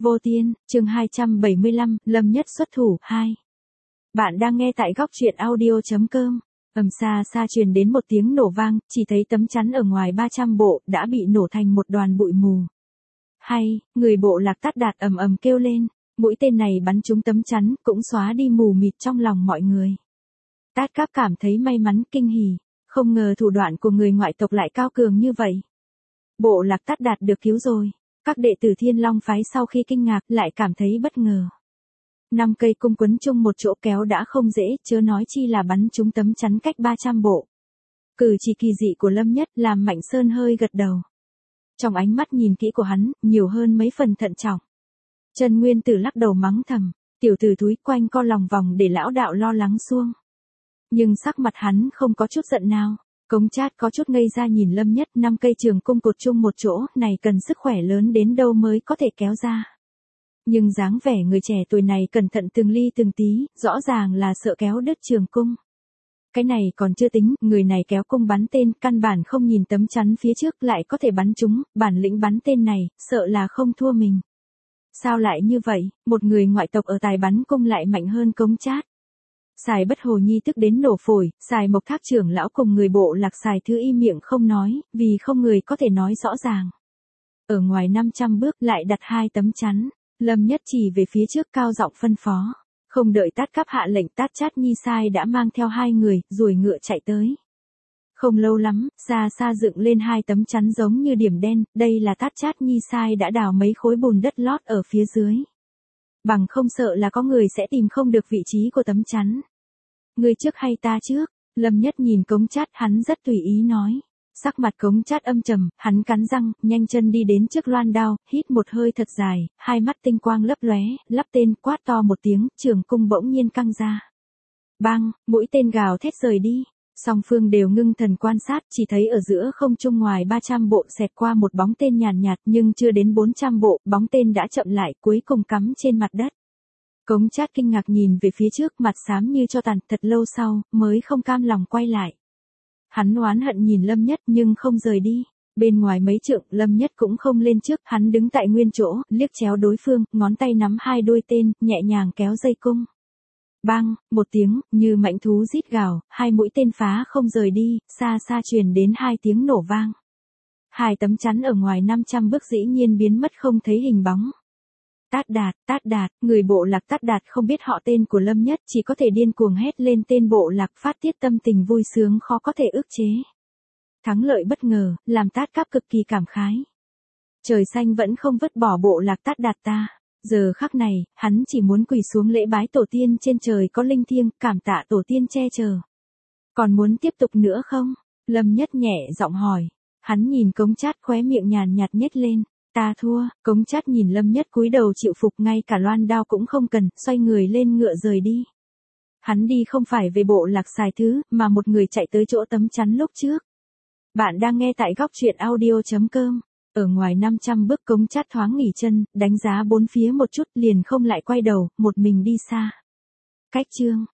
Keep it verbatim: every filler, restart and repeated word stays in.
Vô Tiên, chương hai trăm bảy mươi lăm, Lâm Nhất xuất thủ, hai. Bạn đang nghe tại góc truyện audio.com. Ầm xa xa truyền đến một tiếng nổ vang, chỉ thấy tấm chắn ở ngoài ba trăm bộ đã bị nổ thành một đoàn bụi mù. Hay, người bộ Lạc Tát Đạt ầm ầm kêu lên, mũi tên này bắn trúng tấm chắn, cũng xóa đi mù mịt trong lòng mọi người. Tát Cáp cảm thấy may mắn kinh hỉ, không ngờ thủ đoạn của người ngoại tộc lại cao cường như vậy. Bộ Lạc Tát Đạt được cứu rồi. Các đệ tử Thiên Long phái sau khi kinh ngạc lại cảm thấy bất ngờ. Năm cây cung quấn chung một chỗ kéo đã không dễ, chớ nói chi là bắn trúng tấm chắn cách ba trăm bộ. Cử chỉ kỳ dị của Lâm Nhất làm Mạnh Sơn hơi gật đầu. Trong ánh mắt nhìn kỹ của hắn, nhiều hơn mấy phần thận trọng. Trần Nguyên Tử lắc đầu mắng thầm, tiểu tử thúi quanh co lòng vòng để lão đạo lo lắng xuông. Nhưng sắc mặt hắn không có chút giận nào. Cống Chát có chút ngây ra nhìn Lâm Nhất, năm cây trường cung cột chung một chỗ, này cần sức khỏe lớn đến đâu mới có thể kéo ra. Nhưng dáng vẻ người trẻ tuổi này cẩn thận từng ly từng tí, rõ ràng là sợ kéo đứt trường cung. Cái này còn chưa tính, người này kéo cung bắn tên, căn bản không nhìn tấm chắn phía trước lại có thể bắn trúng, bản lĩnh bắn tên này, sợ là không thua mình. Sao lại như vậy, một người ngoại tộc ở tài bắn cung lại mạnh hơn Cống Chát. Sài Bất Hồ Nhi tức đến nổ phổi, Sài Mộc Thác trưởng lão cùng người bộ Lạc Sài Thứ Y miệng không nói, vì không người có thể nói rõ ràng. Ở ngoài năm trăm bước lại đặt hai tấm chắn, Lâm Nhất chỉ về phía trước cao giọng phân phó. Không đợi Tát Cáp hạ lệnh, Tát Chát Nhi Sai đã mang theo hai người, ruồi ngựa chạy tới. Không lâu lắm, xa xa dựng lên hai tấm chắn giống như điểm đen, đây là Tát Chát Nhi Sai đã đào mấy khối bùn đất lót ở phía dưới. Bằng không sợ là có người sẽ tìm không được vị trí của tấm chắn. Người trước hay ta trước? Lâm Nhất nhìn Cống Chát, hắn rất tùy ý nói. Sắc mặt Cống Chát âm trầm, hắn cắn răng, nhanh chân đi đến trước loan đao, hít một hơi thật dài, hai mắt tinh quang lấp lóe, lắp tên, quát to một tiếng, trường cung bỗng nhiên căng ra. Bang, mũi tên gào thét rời đi. Song phương đều ngưng thần quan sát, chỉ thấy ở giữa không trung ngoài ba trăm bộ xẹt qua một bóng tên nhàn nhạt, nhưng chưa đến bốn trăm bộ, bóng tên đã chậm lại, cuối cùng cắm trên mặt đất. Cống Chát kinh ngạc nhìn về phía trước, mặt xám như cho tàn, thật lâu sau, mới không cam lòng quay lại. Hắn oán hận nhìn Lâm Nhất nhưng không rời đi. Bên ngoài mấy trượng, Lâm Nhất cũng không lên trước, hắn đứng tại nguyên chỗ, liếc chéo đối phương, ngón tay nắm hai đuôi tên, nhẹ nhàng kéo dây cung. Bang, một tiếng, như mãnh thú rít gào, hai mũi tên phá không rời đi, xa xa truyền đến hai tiếng nổ vang. Hai tấm chắn ở ngoài năm trăm bước dĩ nhiên biến mất không thấy hình bóng. Tát Đạt, Tát Đạt, người bộ Lạc Tát Đạt không biết họ tên của Lâm Nhất, chỉ có thể điên cuồng hét lên tên bộ Lạc, phát tiết tâm tình vui sướng khó có thể ức chế. Thắng lợi bất ngờ, làm Tát Cáp cực kỳ cảm khái. Trời xanh vẫn không vứt bỏ bộ Lạc Tát Đạt ta. Giờ khắc này, hắn chỉ muốn quỳ xuống lễ bái tổ tiên trên trời có linh thiêng, cảm tạ tổ tiên che chở. Còn muốn tiếp tục nữa không? Lâm Nhất nhẹ giọng hỏi. Hắn nhìn Cống Chát, khóe miệng nhàn nhạt nhếch lên. Ta thua. Cống Chát nhìn Lâm Nhất cúi đầu chịu phục, ngay cả loan đao cũng không cần, xoay người lên ngựa rời đi. Hắn đi không phải về bộ Lạc Sài Thứ, mà một người chạy tới chỗ tấm chắn lúc trước. Bạn đang nghe tại góc truyện audio.com. Ở ngoài năm trăm bước, Cống Chát thoáng nghỉ chân, đánh giá bốn phía một chút, liền không lại quay đầu, một mình đi xa. Cách chương